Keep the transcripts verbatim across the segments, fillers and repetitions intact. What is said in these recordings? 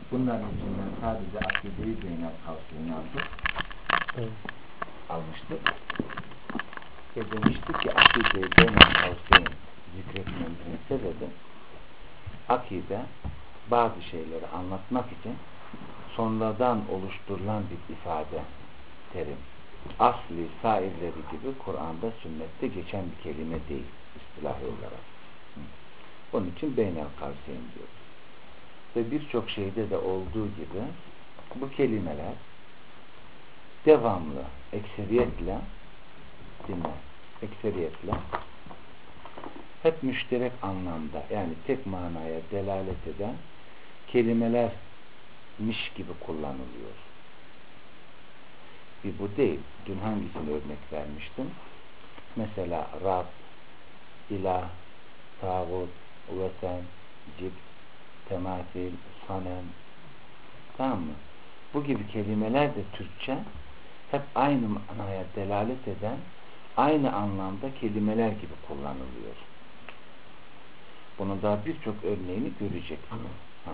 Bunların içinden sadece akide-i Zeynep Kavsi'ni aldık. Evet. Almıştık. Ve demiştik ki akide-i Zeynep Kavsi'ni zikretmemizin sebebi akide bazı şeyleri anlatmak için sonradan oluşturulan bir ifade, terim. Asli sairleri gibi Kur'an'da, sünnette geçen bir kelime değil, istilahi olarak. Onun için beynel kavseyn diyoruz. Ve birçok şeyde de olduğu gibi bu kelimeler devamlı, ekseriyetle dinle, ekseriyetle hep müşterek anlamda, yani tek manaya delalet eden kelimelermiş gibi kullanılıyor. Bir bu değil. Dün hangisini örnek vermiştim? Mesela Rab, İlah, Tağut, Vesen, Cibt, Temasil, Sanem. Tamam mı? Bu gibi kelimeler de Türkçe hep aynı manaya delalet eden, aynı anlamda kelimeler gibi kullanılıyor. Bunun daha birçok örneğini göreceksiniz. Ha.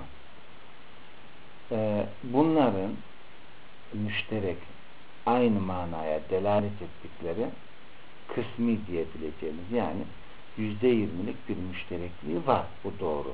Ee, bunların müşterek, aynı manaya delalet ettikleri kısmi diyebileceğimiz, yani yüzde yirmilik bir müşterekliği var. Bu doğru.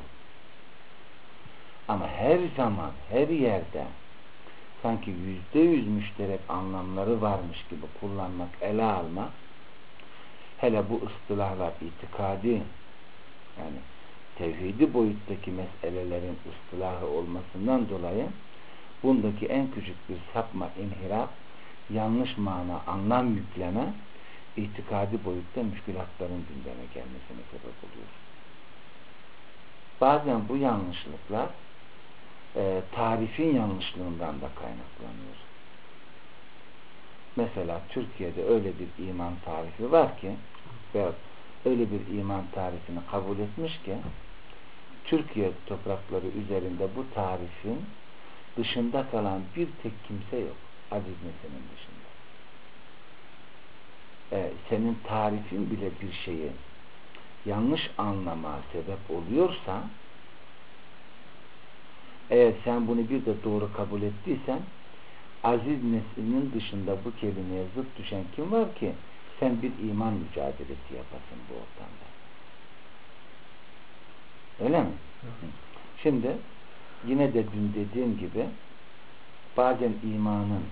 Ama her zaman, her yerde sanki yüzde yüz müşterek anlamları varmış gibi kullanmak, ele almak, hele bu ıstılahlar itikadi, yani tevhidi boyuttaki meselelerin ıstılahı olmasından dolayı bundaki en küçük bir sapma, inhiraf, yanlış mana, anlam yükleme, itikadi boyutta müşkülatların gündeme gelmesine sebep oluyor. Bazen bu yanlışlıklar e, tarifin yanlışlığından da kaynaklanıyor. Mesela Türkiye'de öyle bir iman tarifi var ki, veya öyle bir iman tarifini kabul etmiş ki, Türkiye toprakları üzerinde bu tarifin dışında kalan bir tek kimse yok. Aziz Nesin'in dışında. Ee, senin tarifin bile bir şeyi yanlış anlama sebep oluyorsa, eğer sen bunu bir de doğru kabul ettiysen, Aziz Nesin'in dışında bu kelimeye zıt düşen kim var ki sen bir iman mücadelesi yapasın bu ortamda? Öyle mi? Hı. Şimdi yine de dün dediğim gibi bazen imanın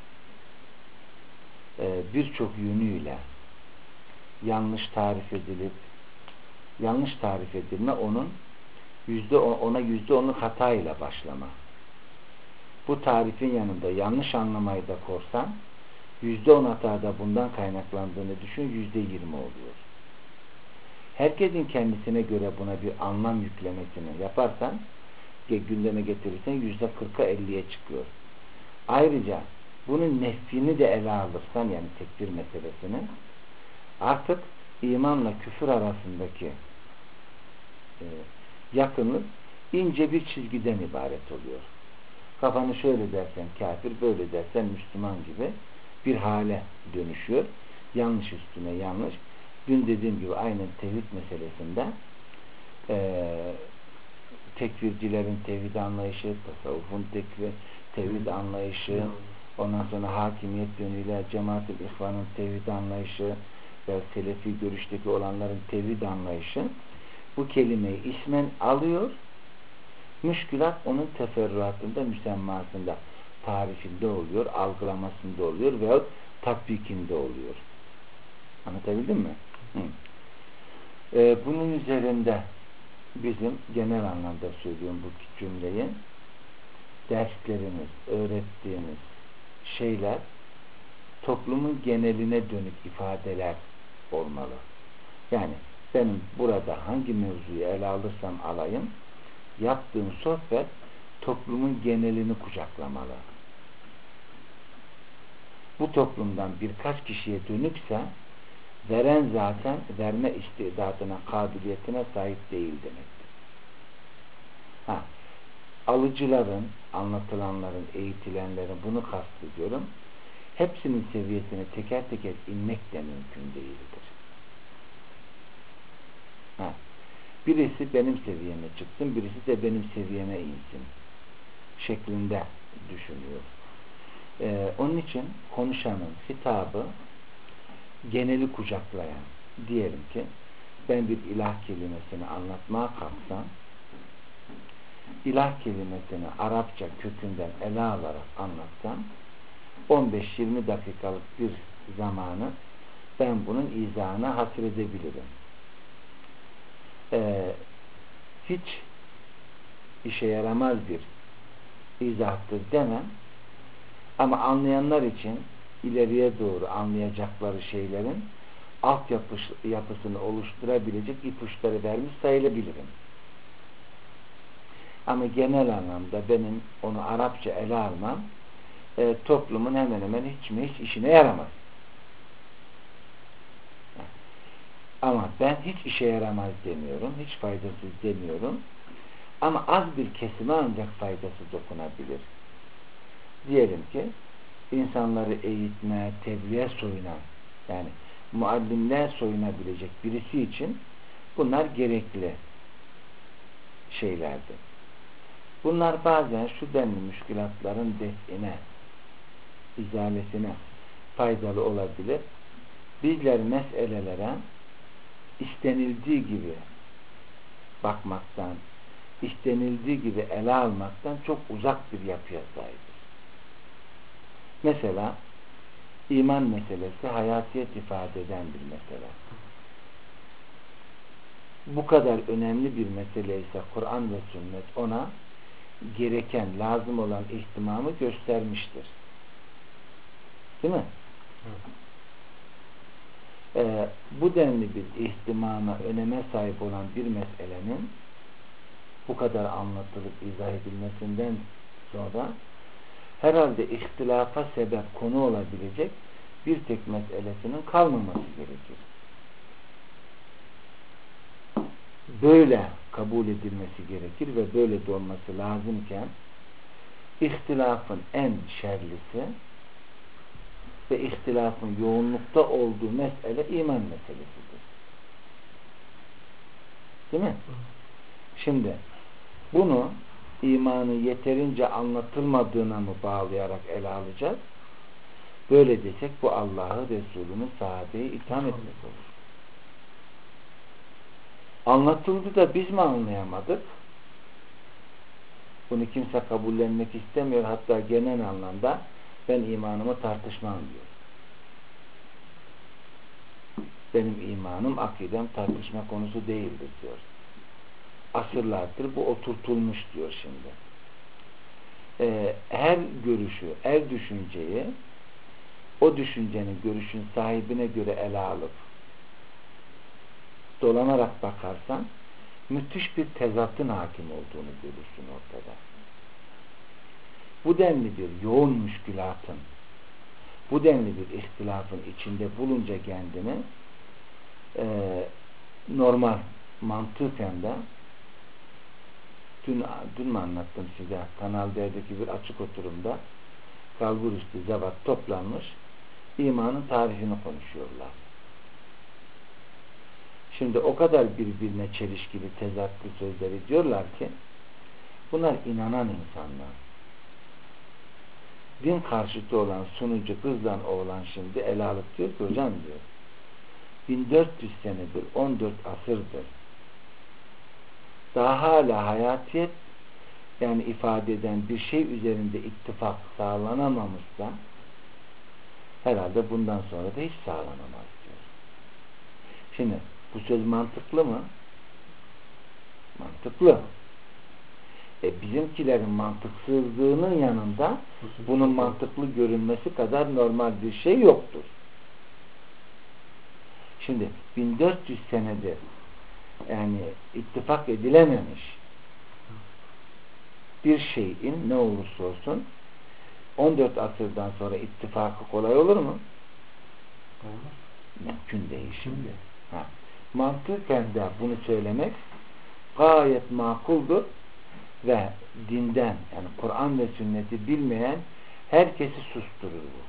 e, birçok yönüyle yanlış tarif edilip, yanlış tarif edilme onun yüzde ona yüzde onluk hatayla başlama. Bu tarifin yanında yanlış anlamayı da korsan yüzde on hatada bundan kaynaklandığını düşün, yüzde yirmi oluyor. Herkesin kendisine göre buna bir anlam yüklemesini yaparsan, gündeme getirirsen yüzde kırka elliye çıkıyor. Ayrıca bunun nefsini de ele alırsan, yani tekfir meselesini, artık imanla küfür arasındaki e, yakınlık ince bir çizgiden ibaret oluyor. Kafanı şöyle dersen kafir, böyle dersen Müslüman gibi bir hale dönüşüyor. Yanlış üstüne yanlış. Dün dediğim gibi aynen tevhid meselesinde e, tekfircilerin tevhid anlayışı, tasavvufun tekfir, tevhid anlayışı, ondan sonra hakimiyet yönüyle cemaat-ül ihvanın tevhid anlayışı ve selefi görüşteki olanların tevhid anlayışı bu kelimeyi ismen alıyor. Müşkülat onun teferruatında, müsemmasında, tarifinde oluyor, algılamasında oluyor veyahut tatbikinde oluyor. Anlatabildim mi? Hı. Ee, bunun üzerinde bizim genel anlamda söylüyorum bu cümleyi, derslerimiz, öğrettiğimiz şeyler toplumun geneline dönük ifadeler olmalı. Yani benim burada hangi mevzuyu ele alırsam alayım, yaptığım sohbet toplumun genelini kucaklamalı. Bu toplumdan birkaç kişiye dönükse veren zaten verme istidadına, kabiliyetine sahip değil demektir. Ha, alıcıların, anlatılanların, eğitilenlerin, bunu kastediyorum. Hepsinin seviyesine teker teker inmek de mümkün değildir. Ha, birisi benim seviyeme çıksın, birisi de benim seviyeme insin şeklinde düşünüyor. Ee, onun için konuşanın hitabı geneli kucaklayan, diyelim ki ben bir ilah kelimesini anlatmaya kalksam, ilah kelimesini Arapça kökünden ele alarak anlatsam on beş yirmi dakikalık bir zamanı ben bunun izahına hasredebilirim. Ee, hiç işe yaramaz bir izahtır demem, ama anlayanlar için ileriye doğru anlayacakları şeylerin altyapısını oluşturabilecek ipuçları vermiş sayılabilirim. Ama genel anlamda benim onu Arapça ele almam e, toplumun hemen hemen hiç mi hiç işine yaramaz. Ama ben hiç işe yaramaz demiyorum, hiç faydasız demiyorum. Ama az bir kesime ancak faydası dokunabilir. Diyelim ki insanları eğitmeye, tebliğe soyunan, yani muallimliğe soyunabilecek birisi için bunlar gerekli şeylerdir. Bunlar bazen şu denli müşkülatların define, izalesine faydalı olabilir. Bizler meselelere istenildiği gibi bakmaktan, istenildiği gibi ele almaktan çok uzak bir yapıya sahibiz. Mesela iman meselesi hayatiyet ifade eden bir mesele. Bu kadar önemli bir mesele ise Kur'an ve sünnet ona gereken, lazım olan ihtimamı göstermiştir. Değil mi? Evet. Ee, bu denli bir ihtimama, öneme sahip olan bir meselenin bu kadar anlatılıp izah edilmesinden sonra herhalde ihtilafa sebep konu olabilecek bir tek meselesinin kalmaması gerekir. Böyle kabul edilmesi gerekir ve böyle de olması lazımken ihtilafın en şerlisi ve ihtilafın yoğunlukta olduğu mesele iman meselesidir. Değil mi? Şimdi bunu imanı yeterince anlatılmadığına mı bağlayarak ele alacağız? Böyle desek bu Allah'ı, Resulü'nün, sahabeyi itham etmek olur. Anlatıldı da biz mi anlayamadık? Bunu kimse kabullenmek istemiyor. Hatta genel anlamda ben imanımı tartışmam diyor. Benim imanım, akidem tartışma konusu değildir diyor. Asırlardır bu oturtulmuş diyor şimdi. Ee, her görüşü, her düşünceyi o düşüncenin, görüşün sahibine göre ele alıp dolanarak bakarsan müthiş bir tezatın hakim olduğunu görürsün ortada. Bu denli bir yoğun müşkülatın, bu denli bir ihtilafın içinde bulunca kendini e, normal mantıken de dün, dün mü anlattım size, Kanal D'deki bir açık oturumda kalburüstü zevat toplanmış imanın tarihini konuşuyorlar. Şimdi o kadar birbirine çelişkili, tezatlı sözleri diyorlar ki bunlar inanan insanlar. Din karşıtı olan sunucu kızdan oğlan şimdi ele alıp diyor ki hocam diyor bin dört yüz senedir, on dört asırdır daha hala hayatiyet yani ifade eden bir şey üzerinde ittifak sağlanamamışsa herhalde bundan sonra da hiç sağlanamaz diyor. Şimdi bu söz mantıklı mı? Mantıklı. E bizimkilerin mantıksızlığının yanında bunun mantıklı görünmesi kadar normal bir şey yoktur. Şimdi bin dört yüz senedir yani ittifak edilememiş bir şeyin ne olursa olsun on dört asırdan sonra ittifakı kolay olur mu? Olur. Mümkün değil şimdi. Ha. Mantıken de bunu söylemek gayet makuldur ve dinden yani Kur'an ve sünneti bilmeyen herkesi susturur bu.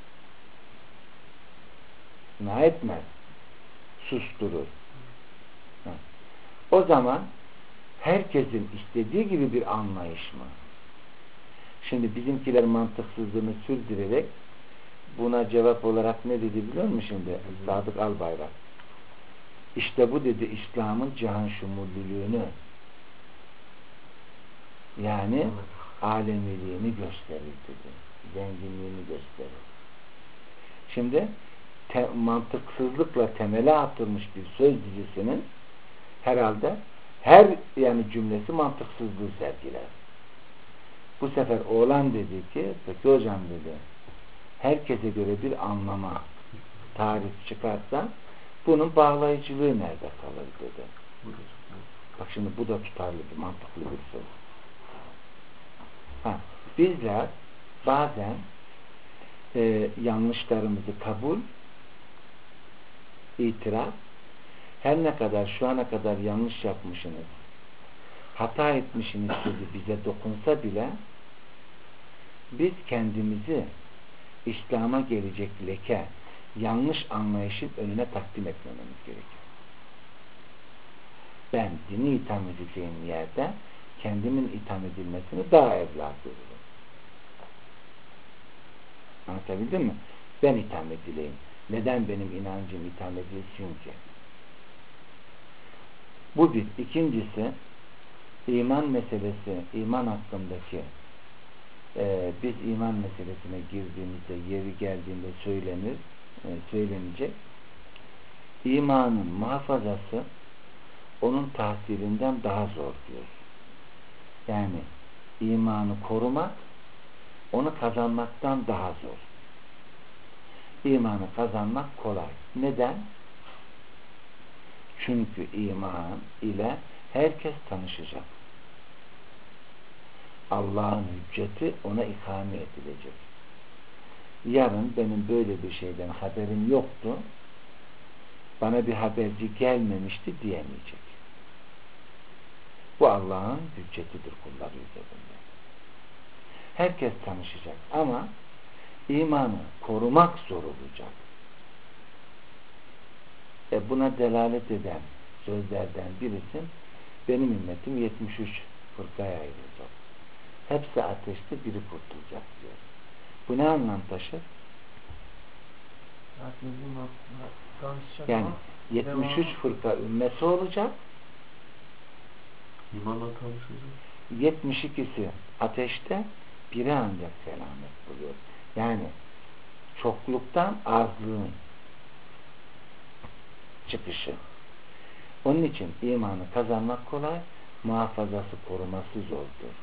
Ne etmez? Susturur. Ha. O zaman herkesin istediği gibi bir anlayış mı? Şimdi bizimkiler mantıksızlığını sürdürerek buna cevap olarak ne dedi biliyor musun şimdi? Sadık Albayrak. İşte bu dedi İslam'ın cihan şumullülüğünü, yani evet, alemiliğini gösterir dedi. Zenginliğini gösterir. Şimdi te mantıksızlıkla temele atılmış bir söz dizisinin herhalde her yani cümlesi mantıksızlığı sergiler. Bu sefer oğlan dedi ki, peki hocam dedi, herkese göre bir anlama tarif çıkarsa bunun bağlayıcılığı nerede kalır dedi. Bak şimdi bu da tutarlı bir, mantıklı bir söz. Ha, bizler bazen e, yanlışlarımızı kabul, itiraf, her ne kadar şu ana kadar yanlış yapmışsınız, hata etmişsiniz dedi bize dokunsa bile biz kendimizi İslam'a gelecek leke, yanlış anlayışın önüne takdim etmememiz gerekiyor. Ben dini itham edeceğim yerde kendimin itham edilmesini daha evla görürüm. Anlatabildim mi? Ben itham edileyim. Neden benim inancım itham edilsin ki? Bu bir. İkincisi, iman meselesi, iman hakkındaki e, biz iman meselesine girdiğimizde, yeri geldiğinde söylenir, e, söylenecek. İmanın muhafazası onun tahsilinden daha zor diyor. Yani imanı korumak onu kazanmaktan daha zor. İmanı kazanmak kolay. Neden? Çünkü iman ile herkes tanışacak. Allah'ın hücceti ona ikame edilecek. Yarın benim böyle bir şeyden haberim yoktu, bana bir haberci gelmemişti diyemeyecek. Bu Allah'ın hüccetidir kulları üzerinde. Herkes tanışacak ama imanı korumak zor olacak. E buna delalet eden sözlerden birisi, benim ümmetim yetmiş üç fırkaya ayrılacak. Hepsi ateşte, biri kurtulacak diyor. Bu ne anlam taşır? Yani yetmiş üç fırka ümmeti olacak, yetmiş ikisi ateşte, biri ancak selamet buluyor. Yani çokluktan azlığın çıkışı. Onun için imanı kazanmak kolay, muhafazası, koruması zordur.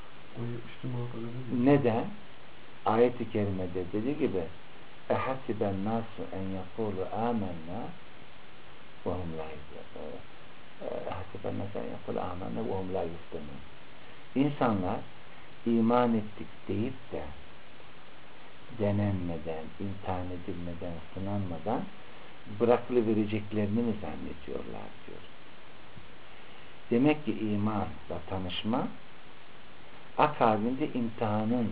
Neden? Ayet-i kerimede dediği gibi ehasiben nasu en yakulu amenna ve hum la ehasiben nasu en yakulu amenna ve hum la yuftanun. İnsanlar iman ettik deyip de denenmeden, imtihan edilmeden, sınanmadan bırakılıvereceklerini mi zannediyorlar diyor. Demek ki imanla tanışma akabinde imtihanın,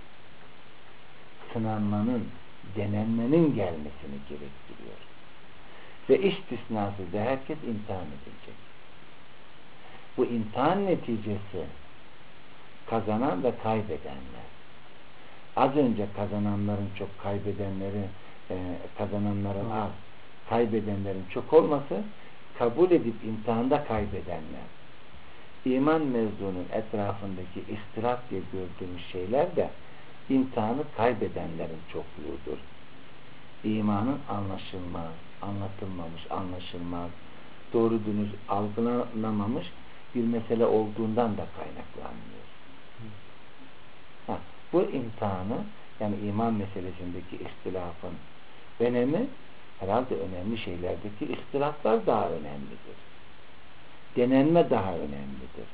sınanmanın, denenmenin gelmesini gerektiriyor. Ve istisnasız da herkes imtihan edilecek. Bu imtihan neticesi kazanan ve kaybedenler. Az önce kazananların çok, kaybedenleri e, kazananların az, kaybedenlerin çok olması, kabul edip imtihanda kaybedenler. İman mevzunun etrafındaki ihtilaf diye gördüğümüz şeyler de imtihanı kaybedenlerin çokluğudur. İmanın anlaşılmaz, anlatılmamış, anlaşılmaz, doğru dürüst algılanamamış bir mesele olduğundan da kaynaklanmıyor. Ha, bu imtihanı, yani iman meselesindeki ihtilafın önemi, herhalde önemli şeylerdeki ihtilaflar daha önemlidir. Denenme daha önemlidir.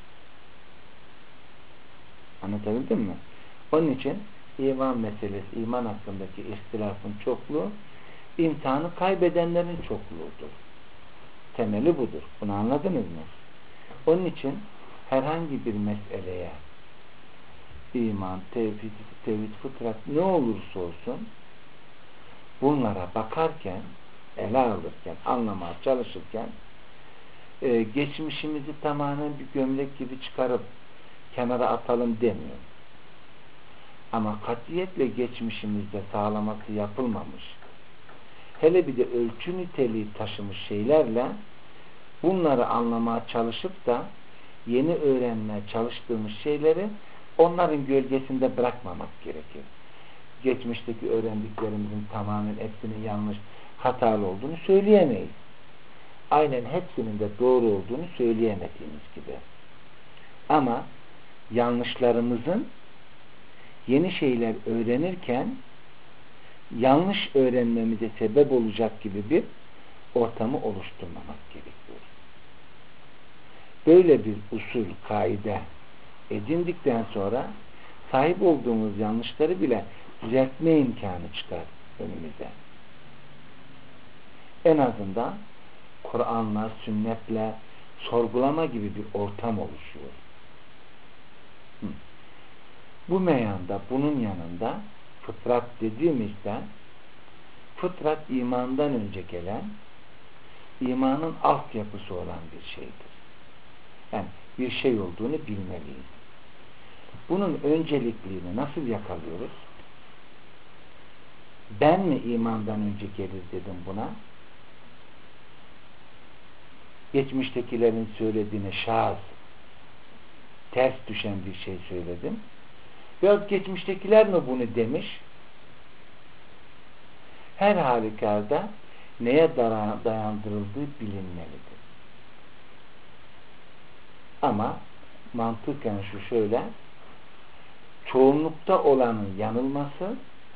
Anlatabildim mi? Onun için iman meselesi, iman hakkındaki ihtilafın çokluğu, imtihanı kaybedenlerin çokluğudur. Temeli budur. Bunu anladınız mı? Onun için herhangi bir meseleye iman, tevhid, tevhid, fıtrat ne olursa olsun bunlara bakarken, ele alırken, anlamaya çalışırken e, geçmişimizi tamamen bir gömlek gibi çıkarıp kenara atalım demiyor. Ama katiyetle geçmişimizde sağlaması yapılmamış. Hele bir de ölçü niteliği taşımış şeylerle bunları anlamaya çalışıp da yeni öğrenmeye çalıştığımız şeyleri onların gölgesinde bırakmamak gerekir. Geçmişteki öğrendiklerimizin tamamen hepsinin yanlış, hatalı olduğunu söyleyemeyiz. Aynen hepsinin de doğru olduğunu söyleyemediğimiz gibi. Ama yanlışlarımızın yeni şeyler öğrenirken yanlış öğrenmemize sebep olacak gibi bir ortamı oluşturmamak gerekiyor. Böyle bir usul, kaide edindikten sonra sahip olduğumuz yanlışları bile düzeltme imkanı çıkar önümüze. En azından Kur'an'la, sünnetle sorgulama gibi bir ortam oluşuyor. Hı. Bu meyanda, bunun yanında fıtrat dediğimizde fıtrat imandan önce gelen imanın altyapısı olan bir şeydir. Yani bir şey olduğunu bilmeliyiz. Bunun öncelikliğini nasıl yakalıyoruz? Ben mi imandan önce gelir dedim buna? Geçmiştekilerin söylediğine şaz, ters düşen bir şey söyledim. Veyahut geçmiştekiler mi bunu demiş? Her halükarda neye dayandırıldığı bilinmelidir. Ama mantıken şu şöyle, çoğunlukta olanın yanılması,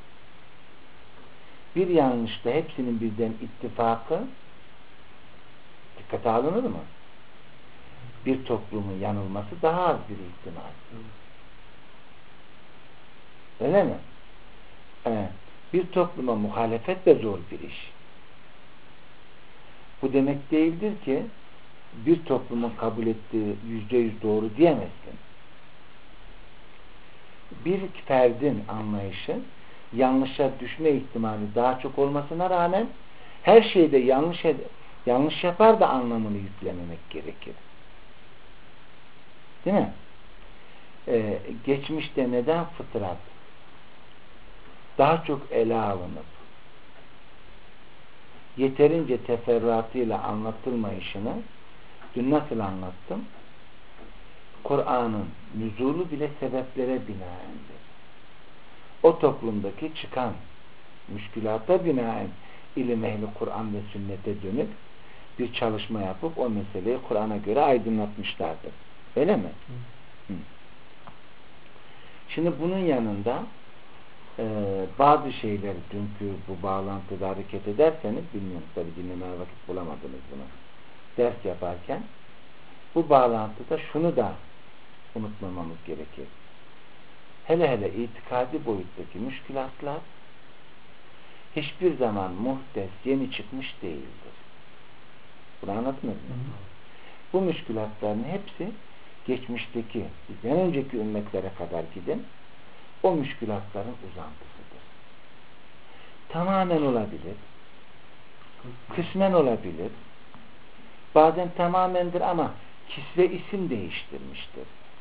bir yanlışta hepsinin birden ittifakı dikkate alınır mı? Bir toplumun yanılması daha az bir ihtimal. Öyle mi? Evet. Bir topluma muhalefet de zor bir iş. Bu demek değildir ki bir toplumun kabul ettiği yüzde yüz doğru diyemezsin. Bir ferdin anlayışı yanlışa düşme ihtimali daha çok olmasına rağmen her şeyde yanlış yanlış yapar da anlamını yüklememek gerekir. Değil mi? Ee, geçmişte neden fıtrat daha çok ele alınıp yeterince teferruatıyla anlatılmayışını dün nasıl anlattım? Kur'an'ın nüzulu bile sebeplere binaendir. O toplumdaki çıkan müşkülata binaen ilim ehli Kur'an ve sünnete dönük bir çalışma yapıp o meseleyi Kur'an'a göre aydınlatmışlardır. Öyle mi? Hı. Hı. Şimdi bunun yanında e, bazı şeyleri dünkü bu bağlantıda hareket ederseniz, bilmiyorum tabi dinlemeye vakit bulamadınız bunu ders yaparken, bu bağlantıda şunu da unutmamamız gerekir. Hele hele itikadi boyuttaki müşkülatlar hiçbir zaman muhdes, yeni çıkmış değildir. Bunu anladınız mı? Hı hı. Bu müşkülatların hepsi geçmişteki, bizden önceki ümmetlere kadar giden o müşkülatların uzantısıdır. Tamamen olabilir, kısmen olabilir, bazen tamamendir ama kisve isim değiştirmiştir.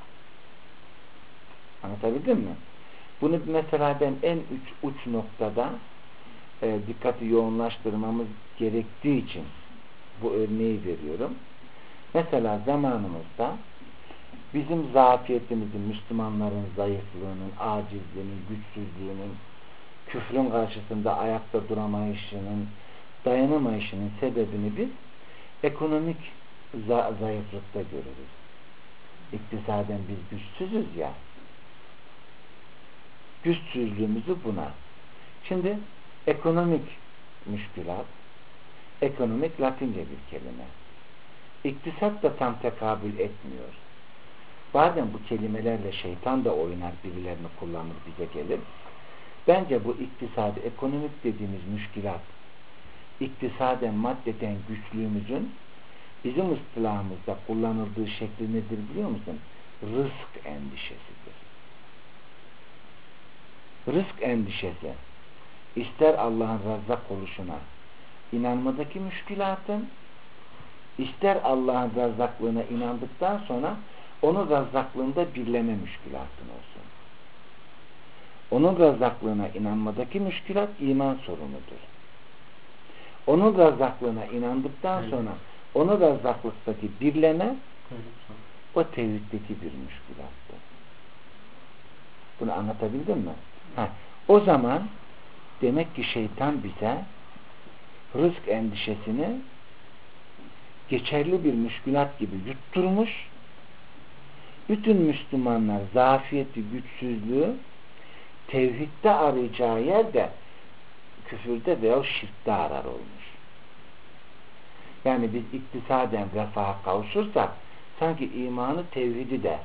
Anlatabildim mi? Bunu mesela ben en uç, uç noktada e, dikkati yoğunlaştırmamız gerektiği için bu örneği veriyorum. Mesela zamanımızda bizim zafiyetimizin, Müslümanların zayıflığının, acizliğinin, güçsüzlüğünün, küfrün karşısında ayakta duramayışının, dayanamayışının sebebini biz ekonomik zayıflıkta görürüz. İktisaden biz güçsüzüz ya. Güçsüzlüğümüzü buna. Şimdi ekonomik müşkülat, ekonomik Latince bir kelime. İktisat da tam tekabül etmiyor. Bazen bu kelimelerle şeytan da oynar, birilerini kullanır, bize gelir. Bence bu iktisadi, ekonomik dediğimiz müşkülat, iktisaden, maddeden güçlüğümüzün bizim ıstılahımızda kullanıldığı şekli nedir biliyor musun? Rızk endişesidir. Rızk endişesi, ister Allah'ın Razzak oluşuna inanmadaki müşkülatın, ister Allah'ın razzaklığına inandıktan sonra onun razzaklığında birleme müşkülatın olsun. Onun razzaklığına inanmadaki müşkülat iman sorunudur. Onun razzaklığına inandıktan evet. sonra onun razzaklıktaki birleme evet. o tevhiddeki bir müşkülattır. Bunu anlatabildim mi? Ha, o zaman demek ki şeytan bize rızk endişesini geçerli bir müşkülat gibi yutturmuş. Bütün Müslümanlar zafiyeti, güçsüzlüğü tevhidde arayacağı yerde küfürde veya şirkte arar olmuş. Yani biz iktisaden refaha kavuşursak sanki imanı, tevhidi de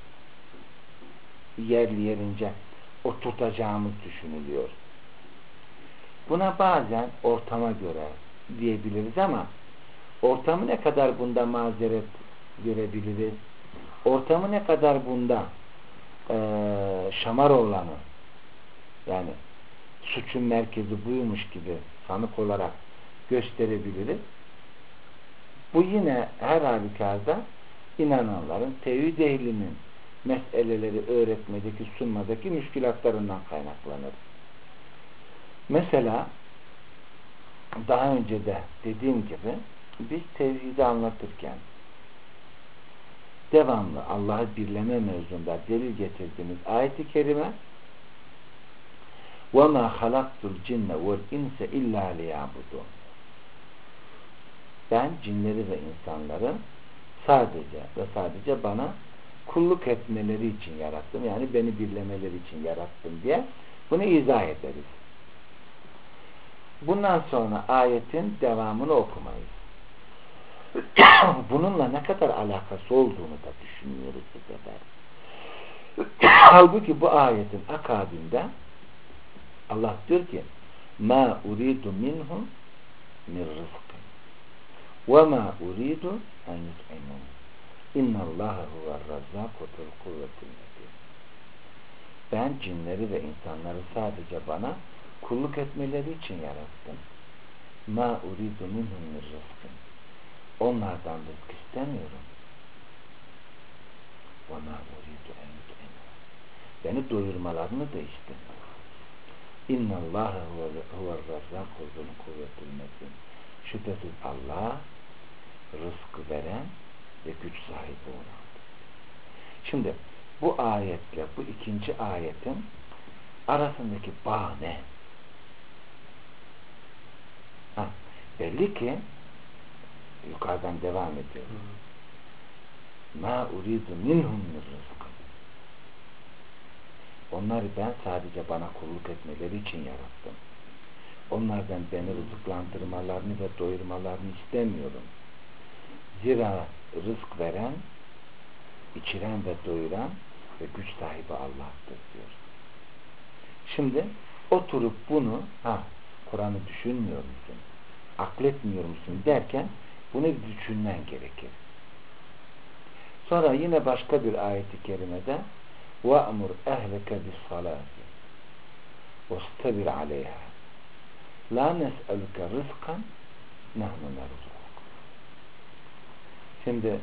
yerli yerince oturtacağımız düşünülüyor. Buna bazen ortama göre diyebiliriz ama ortamı ne kadar bunda mazeret görebiliriz? Ortamı ne kadar bunda e, şamar olanı, yani suçun merkezi buymuş gibi sanık olarak gösterebiliriz. Bu yine her halükarda inananların, tevhid ehlinin meseleleri öğretmedeki, sunmadaki müşkülatlarından kaynaklanır. Mesela daha önce de dediğim gibi biz tevhidi anlatırken devamlı Allah'ı birleme mevzunda delil getirdiğimiz ayet-i kerime وَمَا خَلَقْتُ الْجِنَّ وَالْاِنْسَ اِلَّا لِيَعْبُدُونَ Ben cinleri ve insanları sadece ve sadece bana kulluk etmeleri için yarattım. Yani beni birlemeleri için yarattım diye bunu izah ederiz. Bundan sonra ayetin devamını okumayız. Bununla ne kadar alakası olduğunu da düşünmüyoruz bu sefer. Halbuki bu ayetin akabinde Allah diyor ki ma uridu minhum min rızkın ve ma uridu en yut'imun innallaha huve'r-razzâku zul-kuvvetil metin. Ben cinleri ve insanları sadece bana kulluk etmeleri için yarattım. Ma uridu minhum min rızkın. Onlardan rızk istemiyorum. Ve ma uridu en yut'imun. Beni doyurmalarını da istemiyorum. İnnallâhe huve'r-razzâku zul-kuvvetil metin. Şüphesiz Allah rızkı veren ve güç sahibi olandır. Şimdi bu ayetle bu ikinci ayetin arasındaki bağ ne? Ha, belli ki yukarıdan devam ediyor. Ma uridu minhum min rızkın. Onları ben sadece bana kulluk etmeleri için yarattım. Onlardan beni rızıklandırmalarını ve doyurmalarını istemiyorum. Zira rızk veren, içiren ve doyuran ve güç sahibi Allah'tır diyor. Şimdi oturup bunu ha Kur'an'ı düşünmüyor musun? Akletmiyor musun derken bunu düşünmen gerekir. Sonra yine başka bir ayet-i kerimede وَأْمُرْ اَهْلَكَ بِالصَّلَاةِ وَاسْتَبِرْ عَلَيْهَا لَا نَسْأَلُكَ رِزْقًا نَحْنُ نَرْزُقُكَ. Şimdi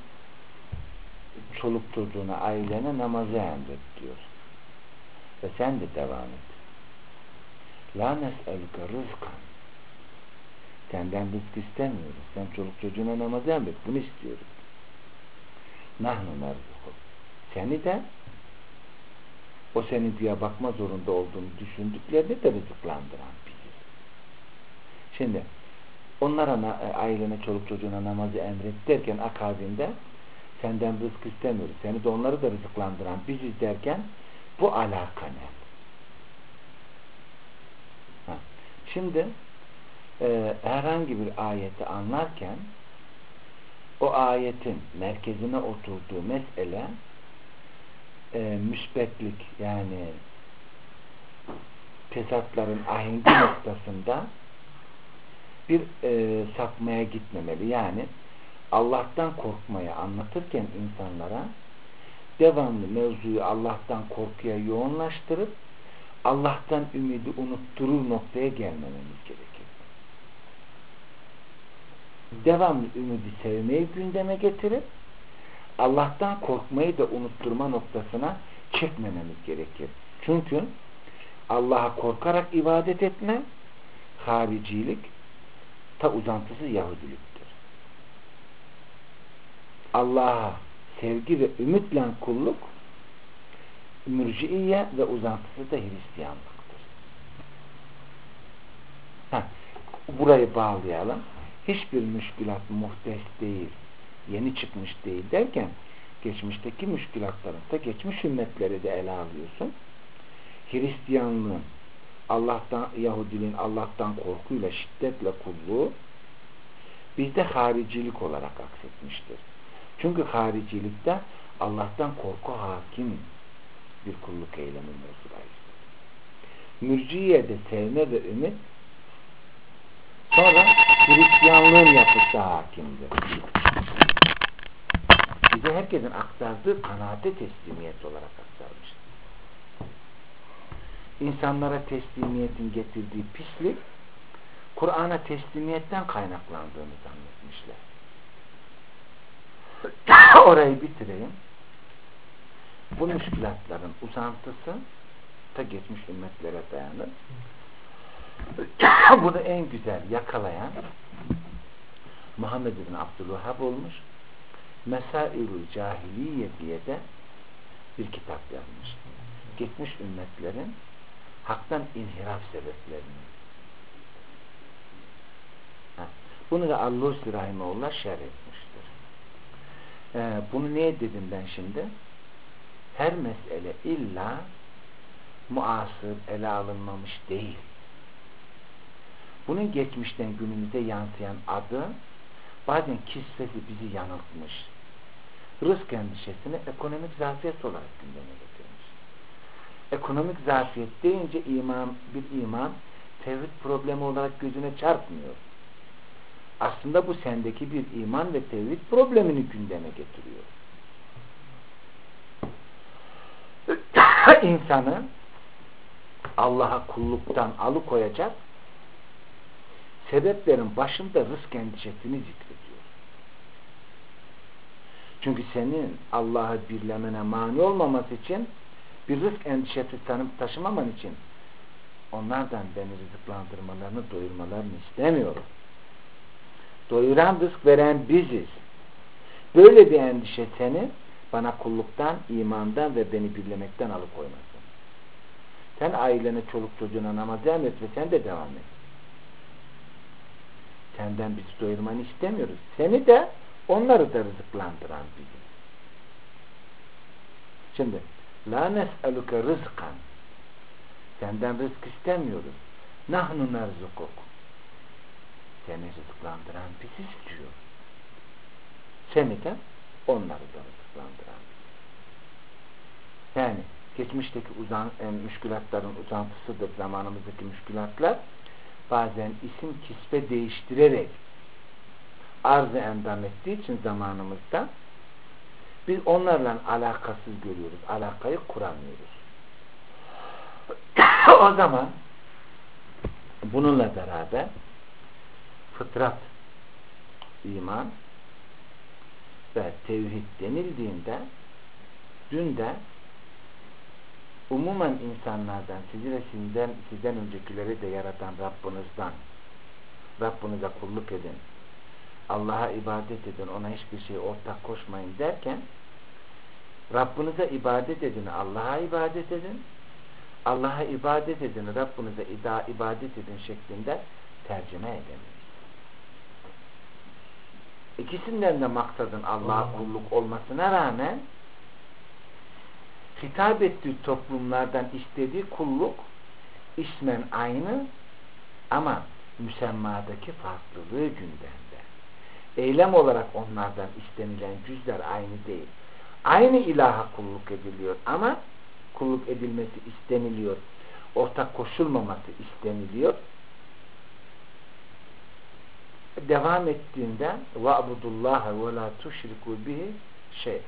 çoluk çocuğuna, ailene namazı emret diyor. Ve sen de devam et. لَا نَسْأَلُكَ رِزْقًا. Senden rızk istemiyoruz. Sen çoluk çocuğuna namazı emret. Bunu istiyoruz. نَحْنُ نَرْزُقُكَ. Seni de o senin diye bakma zorunda olduğunu düşündüklerini de rızıklandıran biziz. Şimdi onlara, ailene, çoluk çocuğuna namazı emret derken akabinde senden rızk istemiyoruz. Seni de onları da rızıklandıran biziz derken bu alaka ne? Ha. Şimdi e, herhangi bir ayeti anlarken o ayetin merkezine oturduğu mesele e, müsbetlik, yani tezatların ahengi noktasında bir e, sapmaya gitmemeli. Yani Allah'tan korkmayı anlatırken insanlara devamlı mevzuyu Allah'tan korkuya yoğunlaştırıp Allah'tan ümidi unutturur noktaya gelmememiz gerekir. Devamlı ümidi sevmeyi gündeme getirip Allah'tan korkmayı da unutturma noktasına çekmememiz gerekir. Çünkü Allah'a korkarak ibadet etme, haricilik, ta uzantısı Yahudiliktir. Allah'a sevgi ve ümitle kulluk, mürciiye ve uzantısı da Hristiyanlıktır. Heh, burayı bağlayalım. Hiçbir müşkülat muhtes değil, yeni çıkmış değil derken, geçmişteki müşkülatların da geçmiş ümmetleri de ele alıyorsun. Hristiyanlığın, Allah'tan, Yahudiliğin Allah'tan korkuyla, şiddetle kulluğu bizde haricilik olarak aksetmiştir. Çünkü haricilikte Allah'tan korku hakim bir kulluk eylemi mevzulayız. Mürciye'de sevme ve ümit, sonra Hristiyanlığın yapısı hakimdir. Bize herkesin aktardığı kanaate teslimiyet olarak aktarmış. İnsanlara teslimiyetin getirdiği pislik, Kur'an'a teslimiyetten kaynaklandığını zannetmişler. Orayı bitireyim. Bu müşkülatların uzantısı ta geçmiş ümmetlere dayanır. Bunu en güzel yakalayan Muhammed bin Abdülvahhab olmuş. Mesailü Cahiliye diye de bir kitap yazmış. Geçmiş ümmetlerin haktan inhiraf sebeplerini. Bunu da Allusi Rahimullah şerh etmiştir. Ee, bunu niye dedim ben şimdi? Her mesele illa muasır, ele alınmamış değil. Bunun geçmişten günümüze yansıyan adı bazen kisvesi bizi yanıltmış. Rızk endişesini ekonomik zafiyet olarak gündeme getirmiş. Ekonomik zafiyet deyince iman, bir iman tevhid problemi olarak gözüne çarpmıyor. Aslında bu sendeki bir iman ve tevhid problemini gündeme getiriyor. İnsanı Allah'a kulluktan alıkoyacak sebeplerin başında rızk endişesini zikrediyor. Çünkü senin Allah'ı birlemene mani olmaması için, bir rızk endişesi tanıp taşımaman için onlardan beni rızıklandırmalarını, doyurmalarını istemiyorum. Doyuran, rızk veren biziz. Böyle bir endişe seni bana kulluktan, imandan ve beni birlemekten alıkoymasın. Sen ailene, çoluk çocuğuna namaz devam et ve sen de devam et. Senden bizi doyurmanı istemiyoruz. Seni de onları da rızıklandıran biziz. Şimdi la nes'eluke rızkan, senden rızk istemiyoruz. Nahnu nerzukuk, seni rızıklandıran biziz diyor. Seni de onları da rızıklandıran biziz. Yani geçmişteki uzan, e, müşkülatların uzantısıdır zamanımızdaki müşkülatlar. Bazen isim kispe değiştirerek arz-ı endam ettiği için zamanımızda biz onlarla alakasız görüyoruz. Alakayı kuramıyoruz. O zaman bununla beraber fıtrat, iman ve tevhid denildiğinde dün de umumen insanlardan, sizi ve sizden, sizden öncekileri de yaratan Rabbinizden, Rabbinize kulluk edin, Allah'a ibadet edin, ona hiçbir şey ortak koşmayın derken, Rabbinize ibadet edin, Allah'a ibadet edin, Allah'a ibadet edin, Rabbinize ibadet edin şeklinde tercüme edemeyiz. İkisinden de maksadın Allah'a kulluk olmasına rağmen hitap ettiği toplumlardan istediği kulluk ismen aynı ama müsemmadaki farklılığı gündemde. Eylem olarak onlardan istenilen cüzler aynı değil. Aynı ilaha kulluk ediliyor ama kulluk edilmesi isteniliyor. Ortak koşulmaması isteniliyor. Devam ettiğinde وَعْبُدُ ve la تُشْرِكُوا bihi şey.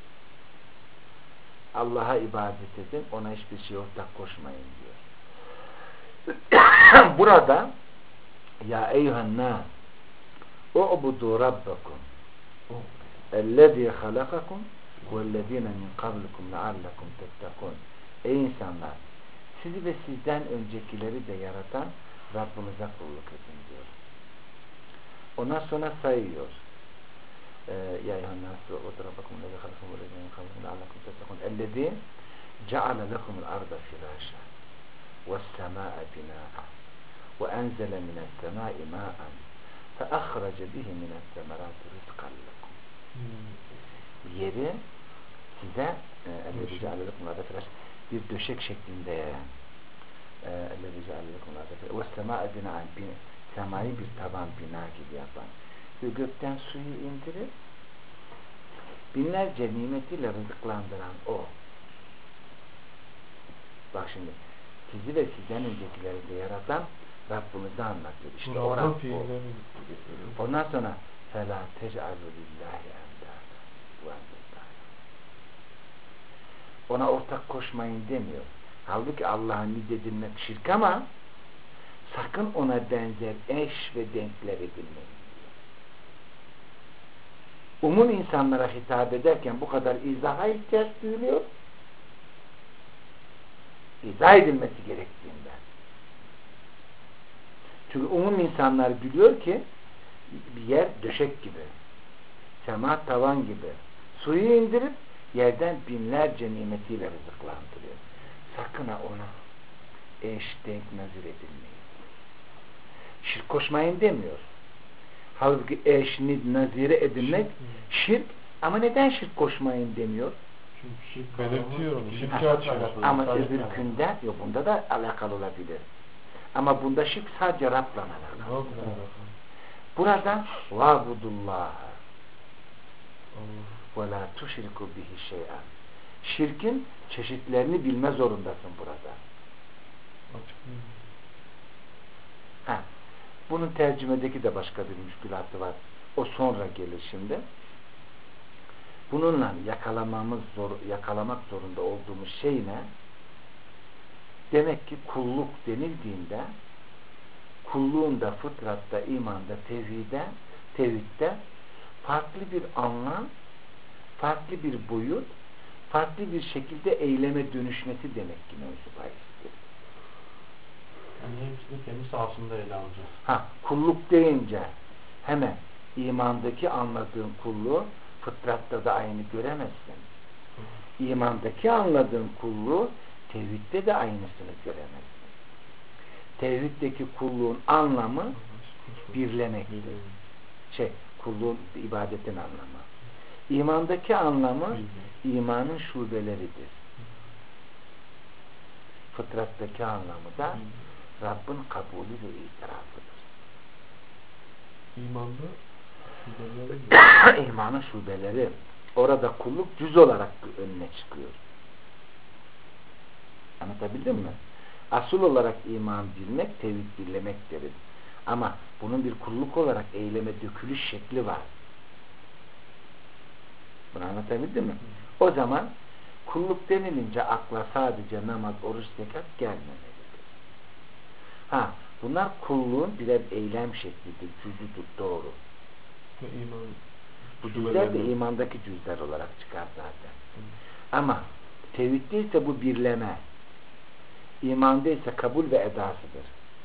Allah'a ibadet edin, ona hiçbir şey ortak koşmayın diyor. Burada ya eyyühennâs u'budu rabbakum ellezî halakakum vellezîne min kablikum leallekum tettekûn. Ey insanlar, sizi ve sizden öncekileri de yaratan Rabbinize kulluk edin diyor. Ondan sonra sayıyor. Ya eyyühennâs ve rabbakum lezî halakakum ve lezîne min kablikum leallekum tettekûn ellezî ceale lekumul arda firâşa ve's-semâe binâ'a ve enzele mine's-semâi mâ'an fe ahrece bihi mine's-semerâti rizqan lekum. Yeri size ellezî ceale lekumul arda firâşa bir döşek şeklinde yayan ellezî ceale lekumul arda firâşa ve's-semâe binâ'an semayı bir taban bina gibi yapan ve gökten suyu indirir binlerce nimetiyle rızıklandıran o. Bak şimdi sizi ve sizden öncekileri de yaratan Rabbinizi anlatıyor. İşte o Rabb o. Ondan sonra فَلَا تَجْعَلُوا لِلّٰهِ اَنْدَارًا ona ortak koşmayın demiyor. Halbuki Allah'a nid edilmek şirk ama sakın ona benzer eş ve denkler edilmeyin. Umum insanlara hitap ederken bu kadar izaha ihtiyaç duyuluyor. İzah edilmesi gerektiğinden. Çünkü umum insanlar biliyor ki bir yer döşek gibi, sema tavan gibi suyu indirip yerden binlerce nimetiyle rızıklandırıyor. Sakın ha ona eş, denk, nazir edilmeyin. Şirk koşmayın demiyor. Halbuki eş, nazire edilmek şirk. Ama neden şirk koşmayın demiyor? Çünkü şirk belirtiyor onu. Şirki açıyor. Ama öbürkünde, yok bunda da alakalı olabilir. Ama bunda şirk sadece Rab'la alakalı. Burada vâbudullah ve lâ tuşriku bihi şey'an. Şirkin çeşitlerini bilme zorundasın burada. Ha. Bunun tercümedeki de başka bir müşkülatı var. O sonra gelir şimdi. Bununla yakalamamız zor, yakalamak zorunda olduğumuz şey ne? Demek ki kulluk denildiğinde kulluğun da fıtratta, imanda, tevhide, tevhidde farklı bir anlam, farklı bir boyut, farklı bir şekilde eyleme dönüşmesi demek ki mevzu bahistir. Yani hepsini kendi sahasında ele alacağız. Ha, kulluk deyince hemen imandaki anladığın kulluğu fıtratta da aynı göremezsin. İmandaki anladığın kulluğu tevhidde de aynısını göremezsin. Tevhiddeki kulluğun anlamı birlemektir. Şey, kulluğun, ibadetin anlamı. İmandaki anlamı imanın şubeleridir. Fıtrattaki anlamı da Rabbin kabulü ve itirafıdır. İmanda şubeleri İmanın şubeleri. Orada kulluk cüz olarak önüne çıkıyor. Anlatabildim mi? Asıl olarak iman bilmek, tevhid birlemek deriz. Ama bunun bir kulluk olarak eyleme dökülüş şekli var. Bunu anlatabildim mi? O zaman kulluk denilince akla sadece namaz, oruç, zekat gelmemelidir. Ha, bunlar kulluğun birer eylem şeklidir, cüzüdür, doğru. İman, bu cüzler de imandaki cüzler olarak çıkar zaten. Hı. Ama tevhidde ise bu birleme, imanda ise kabul ve edasıdır.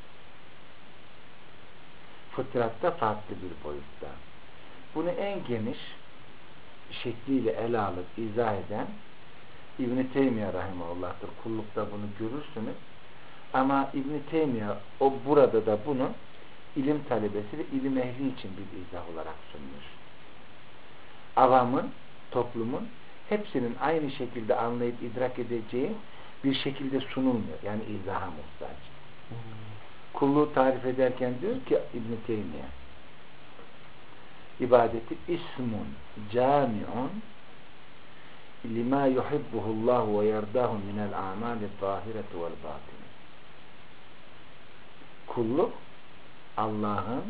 Fıtratta farklı bir boyutta. Bunu en geniş şekliyle ele alıp izah eden İbn-i Teymiye rahimehullah'tır. Kullukta bunu görürsünüz. Ama İbn-i Teymiye o burada da bunu ilim talebesi ve ilim ehli için bir izah olarak sunmuş. Avamın, toplumun hepsinin aynı şekilde anlayıp idrak edeceği bir şekilde sunulmuyor. Yani izaha muhtaç. Hmm. Kulluğu tarif ederken diyor ki İbn-i Teymiye, ibadeti ismun cami'un lima yuhibbuhullahu ve yerdahu minel a'mali zahireti vel batini. Kulluk Allah'ın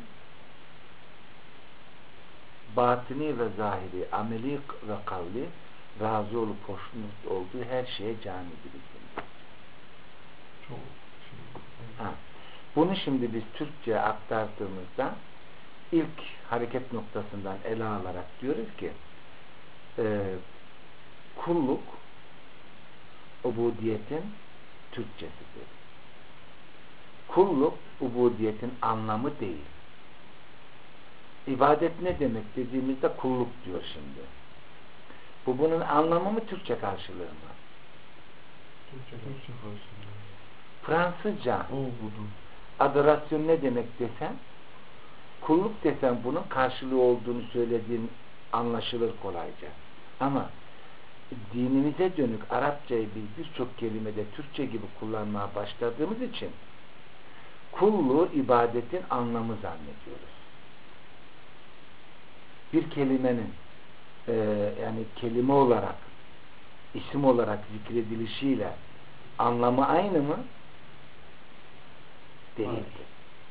batini ve zahiri, ameli ve kavli razı olup hoşnut olduğu her şeye cami birisidir. Çok ha. Bunu şimdi biz Türkçe'ye aktardığımızda ilk hareket noktasından ele alarak diyoruz ki e, kulluk ubudiyetin Türkçesidir. Kulluk, ubudiyetin anlamı değil. İbadet ne demek dediğimizde kulluk diyor şimdi. Bu bunun anlamı mı, Türkçe karşılığı mı? Türkçe, Türkçe karşılığı. Fransızca O budur. adorasyon ne demek desen, kulluk desen bunun karşılığı olduğunu söylediğin anlaşılır kolayca. Ama dinimize dönük Arapçayı biz birçok kelimede Türkçe gibi kullanmaya başladığımız için kulluğu ibadetin anlamı zannediyoruz. Bir kelimenin e, yani kelime olarak, isim olarak zikredilişiyle anlamı aynı mı? Değildir.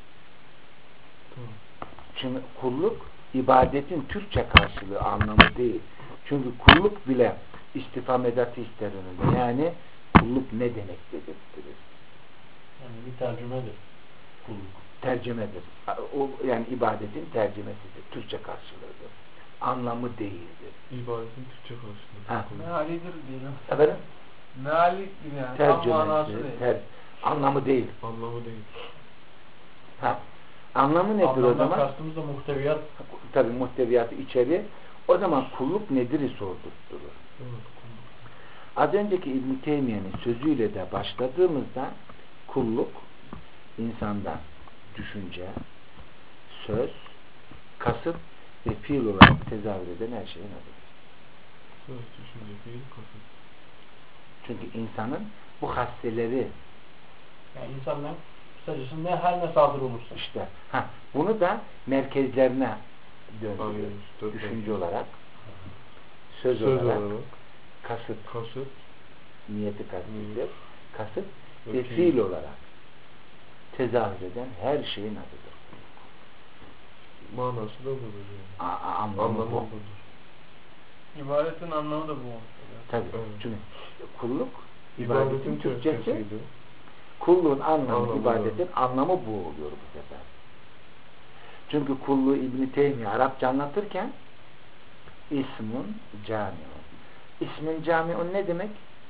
Çünkü kulluk ibadetin Türkçe karşılığı anlamı değil. Çünkü kulluk bile istifham edatı ister önünde. Yani kulluk ne demek dedirtilir. Yani bir tercümedir. Kulluk. Tercümedir. O, yani ibadetin tercümesidir. Türkçe karşılığıdır. Anlamı değildir. İbadetin Türkçe karşılığı. Ha. Mealidir diyelim. Efendim? Mealiktir yani. Tam manası Tercümesi. değil. Ter, anlamı değil. Anlamı değil. Ha. Anlamı nedir Anlamdan o zaman? kastımız da muhteviyat. Tabi muhteviyatı içeri. O zaman kulluk nedir'i sordurtturur. Evet. Az önceki İbn-i Teymiye'nin sözüyle de başladığımızda kulluk insanda düşünce, söz, kasıt ve fiil olarak tezahür eden her şeyin adıdır. Söz, düşünce, fiil, kasıt. Çünkü insanın bu hasseleri Yani insanlar kısacası ne her ne sadır olursa. işte ha, bunu da merkezlerine döndürüyor. Aynen, Düşünce olarak, söz, söz olarak, olarak, kasıt, kasıt, niyeti kasıtdır, kasıt ve ve fiil fiil olarak tezahür eden her şeyin adıdır. manası da budur yani. A, a, anlamı, Anlamı bu. budur. İbadetin anlamı da bu olmuş. Tabii. Evet. Çünkü kulluk ibadetin İbadetin Türkçesi, Türkçesiydi. kulluğun anlamı, Anlamı ibadetin da. anlamı bu oluyor bu sefer. Çünkü kulluğu İbn-i Teymiye Arapça anlatırken ismun camiun. İsmin camiun ne demek?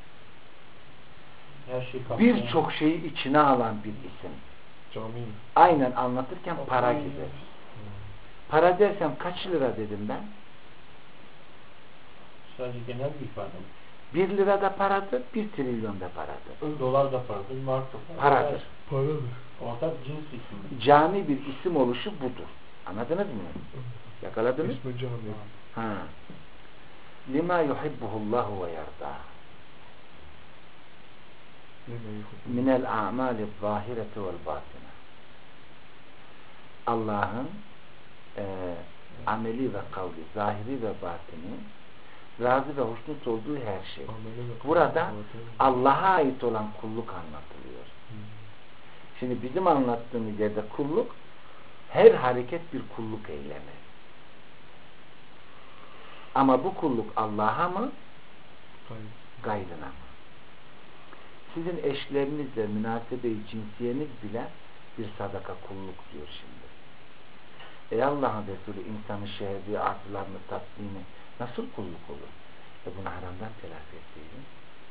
Her şey kapsıyor. Birçok şeyi içine alan bir isim. Cami. Aynen anlatırken para gibi. Hmm. Para dersem kaç lira dedim ben? Sadece genel bir ifade. Bir lira da paradır, bir trilyon da paradır. Dolar da paradır, mark da paradır. Paradır. Paradır. Ortak cins isim. Cami bir isim oluşu budur. Anladınız mı? Yakaladınız? İsmi cami. Ha. Lima yuhibbuhullahu ve yarda. Minel a'mali zahireti vel batine. Allah'ın e, ameli ve kavli, zahiri ve batini, razı ve hoşnut olduğu her şey. Burada Allah'a ait olan kulluk anlatılıyor. Şimdi bizim anlattığımız yerde kulluk, her hareket bir kulluk eylemi. Ama bu kulluk Allah'a mı? Gayrına mı? Sizin eşlerinizle münasebe-i cinsiyeniz bile bir sadaka kulluk diyor şimdi. Ey Allah'ın Resulü insanın şehri arzularını tatmini nasıl kulluk olur? E bunu haramdan telafi etseydin.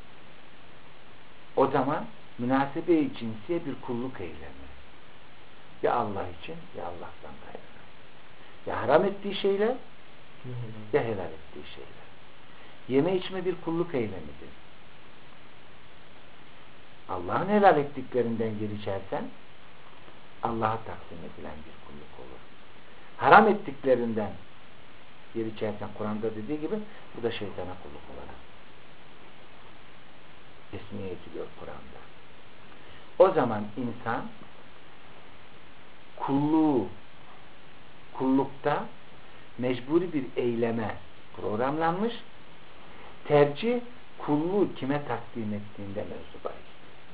O zaman münasebe-i cinsiye bir kulluk eylemi. Ya Allah için ya Allah'tan gayrına. Ya haram ettiği şeyler ya helal ettiği şeyler. Yeme içme bir kulluk eylemidir. Allah'ın helal ettiklerinden geri içersen Allah'a taksim edilen bir kulluk olur. Haram ettiklerinden geri içersen Kur'an'da dediği gibi bu da şeytana kulluk olarak tesmiye ediliyor Kur'an'da. O zaman insan kulluğu kullukta mecburi bir eyleme programlanmış, tercih kulluğu kime takdim ettiğinde mevzu bahis.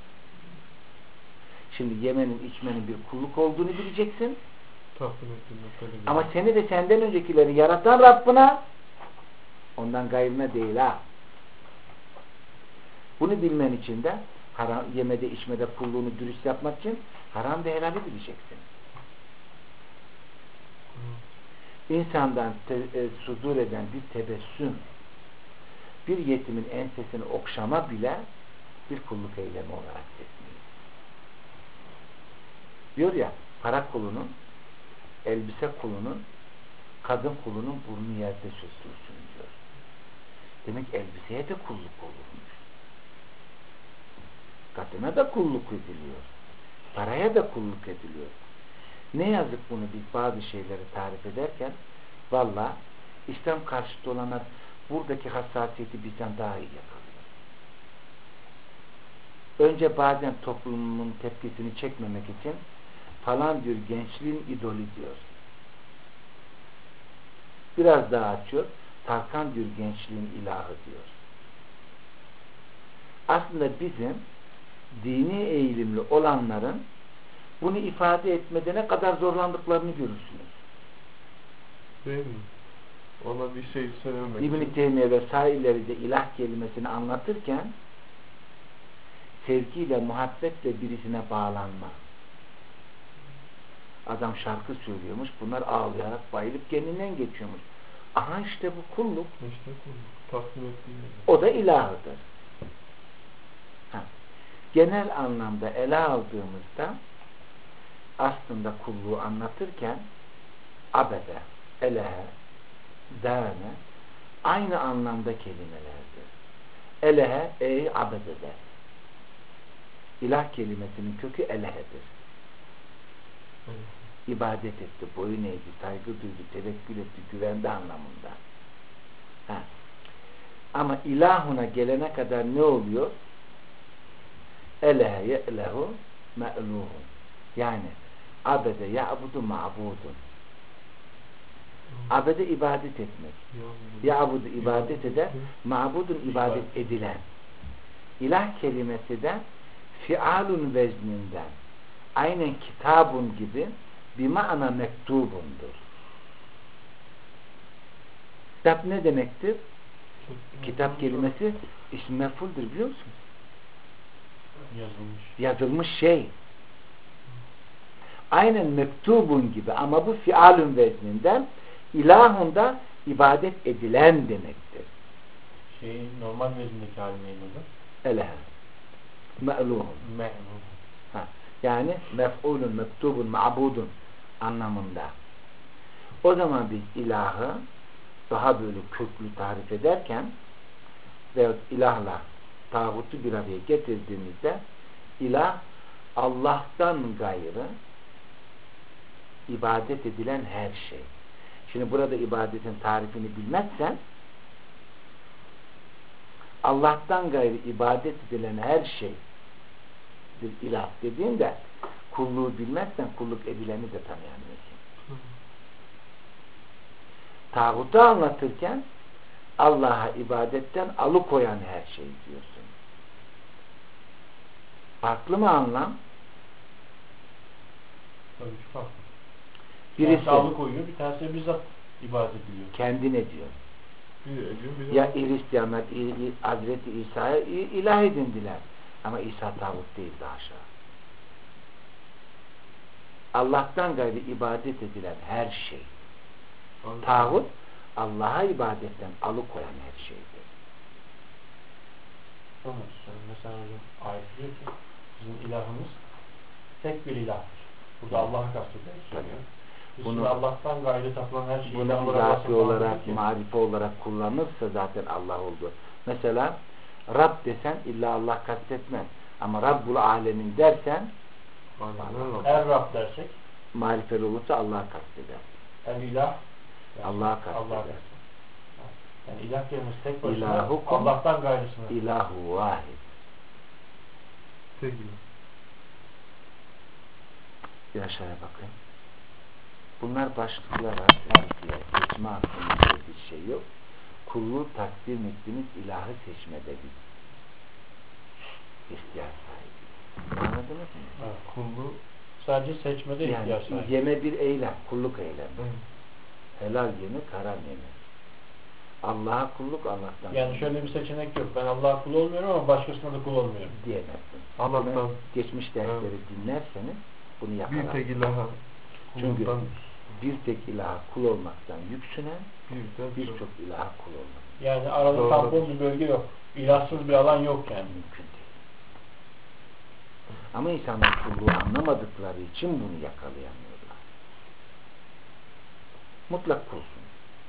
Şimdi yemenin içmenin bir kulluk olduğunu bileceksin. Ama seni de senden öncekileri yaratan Rabbine, ondan gayrına değil ha. Bunu bilmen için de haram, yemede içmede kulluğunu dürüst yapmak için haram ve helali bileceksin. İnsandan te, e, sudur eden bir tebessüm, bir yetimin ensesini okşama bile bir kulluk eylemi olarak teslim. Diyor ya, para kulunun, elbise kulunun, kadın kulunun burnu yerde sürtülsün diyor. Demek elbiseye de kulluk olurmuş. Kadına da kulluk ediliyor. Paraya da kulluk ediliyor. Ne yazık bunu biz bazı şeyleri tarif ederken valla İslam karşıtı olanlar buradaki hassasiyeti bizden daha iyi yakalıyor. Önce bazen toplumun tepkisini çekmemek için falan diyor gençliğin idolü diyor. Biraz daha açıyor. Tarkan diyor gençliğin ilahı diyor. Aslında bizim dini eğilimli olanların bunu ifade etmede ne kadar zorlandıklarını görürsünüz. Değil mi? Ona bir şey söylemek İbn-i Teymiye ve sahileri de ilah kelimesini anlatırken sevgiyle, muhabbetle birisine bağlanma. Adam şarkı söylüyormuş, bunlar ağlayarak bayılıp kendinden geçiyormuş. Aha işte bu kulluk. İşte kulluk. Takdim ettiği. O da ilahıdır. Ha. Genel anlamda ele aldığımızda aslında kulluğu anlatırken abede, elehe, dâne aynı anlamda kelimelerdir. Elehe, ey abedede. İlah kelimesinin kökü elehedir. Evet. İbadet etti, boyun eğdi, saygı duydu, tevekkül etti, güvende anlamında. Ha. Ama ilahuna gelene kadar ne oluyor? Elehe ye'lehu me'luhun. Yani abede ya'budu ma'budun. Abede ibadet etmek. Ya'budu ibadet eder, ma'budun ibadet edilen. İlah kelimesi de fialun vezninden. Aynen kitabun gibi bir mana mektubundur. Kitap ne demektir? Kitap kelimesi ism mef'uldur biliyor musunuz? Yazılmış. Yazılmış şey. Aynen mektubun gibi ama bu fialun vezninden ilahunda ibadet edilen demektir. Şeyin normal vezindeki hali neydi hocam? Eleha. Me'luhun. Me'luhun. Ha. Yani mef'ulun, mektubun, ma'budun anlamında. O zaman biz ilahı daha böyle köklü tarif ederken veyahut ilahla tağutu bir araya getirdiğimizde ilah Allah'tan gayrı ibadet edilen her şey. Şimdi burada ibadetin tarifini bilmezsen Allah'tan gayrı ibadet edilen her şey bir ilah dediğinde kulluğu bilmezsen kulluk edileni de tanıyamıyorsun. Tağutu anlatırken Allah'a ibadetten alıkoyan her şey diyorsun. Farklı mı anlam? Tabii ki farklı. Birisi Bir alıkoyuyor, bir tanesi bizzat ibadet ediyor. kendine diyor. Bir ediyor, bir Ya Hristiyanlar Hazreti İsa'ya ilah edindiler. Ama İsa tağut değildi aşağı. Allah'tan gayrı ibadet edilen her şey. Anladım. Tağut Allah'a ibadetten alıkoyan her şeydir. Tamam. Mesela hocam ayet diyor ki sizin ilahınız tek bir ilahtır. Burada Allah'ı kastediyor. Bunu Allah'tan gayrı tapılan her şeyi bunu izafi olarak, marife olarak kullanırsa zaten Allah oldu. Mesela Rab desen illa Allah kastetmez. Ama Rabbul Alemin dersen Er Rab dersek marifeli olursa Allah'ı kasteder. El ilah Allah'ı kasteder. Allah yani ilah kelimesi tek başına İlahukum, Allah'tan gayrısını. İlahu vahid. Tek Bir aşağıya bakın. Bunlar başlıklara terkiye, seçme hakkında bir şey yok. Kulluğu takdim ettiğimiz ilahı seçmede biz ihtiyaç sahibiz. Anladınız mı? Evet. Kulluğu sadece seçmede yani ihtiyaç sahibiz. yeme bir eylem, kulluk eylemi. Evet. Helal yemek, haram yemek. Allah'a kulluk Allah'tan. Yani şöyle bir seçenek yok. Ben Allah'a kul olmuyorum ama başkasına da kul olmuyorum. Diyemezsin. Allah'tan. Bunu geçmiş dersleri Evet. dinlerseniz bunu yakalar. Bir tek ilaha Çünkü kuldan bir tek ilaha kul olmaktan yüksünen birden birçok çok. ilaha kul olmak Yani arada Doğru. tampon bir bölge yok. İlahsız bir alan yok yani. mümkün değil. Ama insanlar kulluğu anlamadıkları için bunu yakalayamıyorlar. Mutlak kulsun.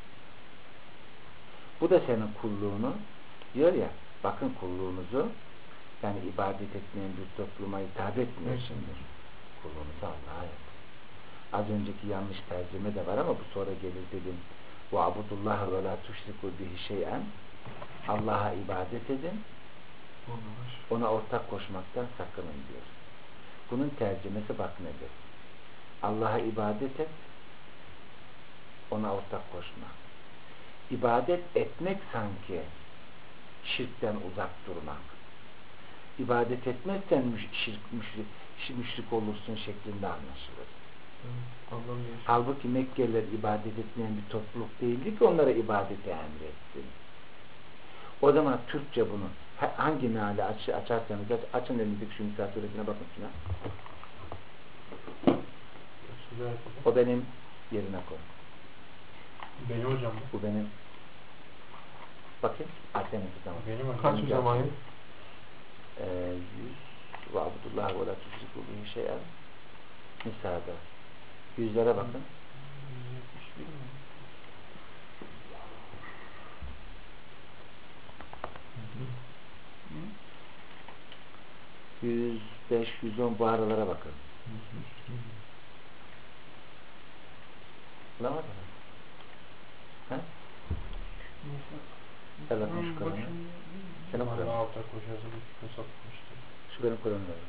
Bu da senin kulluğunu diyor ya, bakın kulluğunuzu yani ibadet etmeyen bir topluma hitap etmiyorsundur. Kulluğunuzu Allah'a yapın. Az önceki yanlış tercüme de var ama bu sonra gelir dedim. وَعَبُدُ اللّٰهَ وَلَا تُشْرِكُوا بِهِ شَيْئًا Allah'a ibadet edin, ona ortak koşmaktan sakının diyor. Bunun tercümesi bak nedir? Allah'a ibadet et, ona ortak koşma. İbadet etmek sanki şirkten uzak durmak. İbadet etmezsen müşrik, müşrik, müşrik olursun şeklinde anlaşılır. Evet, halbuki Mekkeliler ibadet etmeyen bir topluluk değildi ki onlara ibadeti emretti. O zaman Türkçe bunu hangi meali aç, açarsanız aç, açın elinizdeki şu misal suresine bakın şuna. O benim yerine koy. Benim hocam mı? Bu benim. Bakayım. Açın tamam. Benim hocam. Kaç hocam ayet? Ee, yüz ve abdullah ve la tuşriku bihi şey'en Nisa'da. Yüzlere bakın. yetmiş bir mi? yüz beş, yüz on bu aralara bakın. Bulamadın mı? He? Evet, şu Kur'an'ı. Senin Bana Kur'an'ı. altta koşarsa bir hesap yapmıştım. Şu benim Kur'an'ı ver.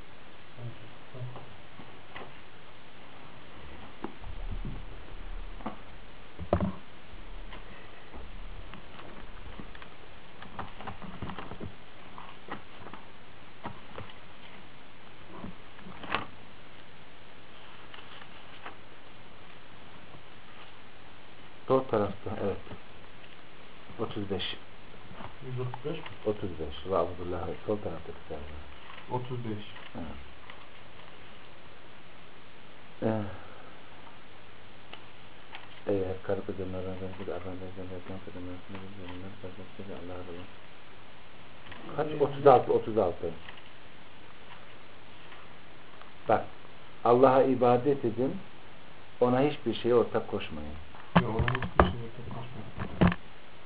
Sol tarafta, evet. otuz beş. yüz otuz beş mi? otuz beş. Ve Abdullah sol taraftaki sayfa. otuz beş. Evet. Ee, eğer karı kızımlardan bir efendilerden verken kızımlardan bir Allah'a emanet. Kaç? otuz altı. otuz altı. Bak. Allah'a ibadet edin. Ona hiçbir şeye ortak koşmayın. Ya ona hiçbir şey yapamaz.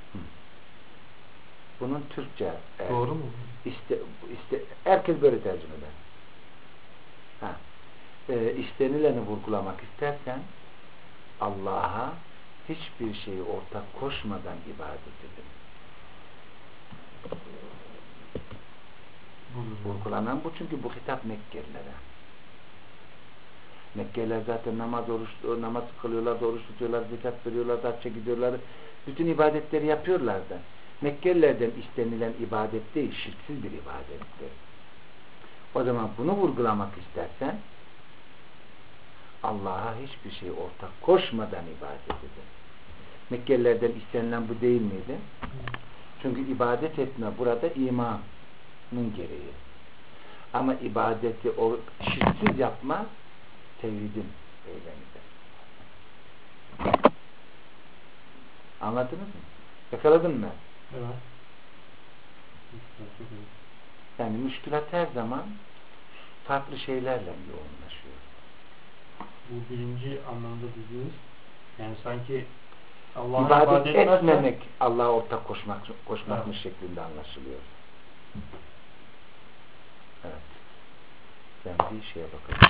Bunun Türkçe e, Doğru mu? iste, iste, herkes böyle tercüme eder. Ha. E, istenileni vurgulamak istersen Allah'a hiçbir şeyi ortak koşmadan ibadet edin. Bu, Vurgulanan bu, çünkü bu hitap Mekkelilere. Mekkeliler zaten namaz oruç namaz kılıyorlar, oruç tutuyorlar, zekat veriyorlar, hacca gidiyorlar. Bütün ibadetleri yapıyorlar da. Mekkelilerden istenilen ibadet değil, şirksiz bir ibadettir. O zaman bunu vurgulamak istersen Allah'a hiçbir şey ortak koşmadan ibadet edin. Mekkelilerden istenilen bu değil miydi? Çünkü ibadet etme burada imanın gereği. Ama ibadeti o şirksiz yapma tevhidin eylemidir. Anladınız mı? Yakaladın mı? Evet. Yani müşkülat her zaman farklı şeylerle yoğunlaşıyor. Bu birinci anlamda dediğiniz, yani sanki Allah'a ibadet, ibadet etmemek Allah'a ortak koşmak, koşmakmış evet. şeklinde anlaşılıyor. Evet. Ben bir şeye bakalım.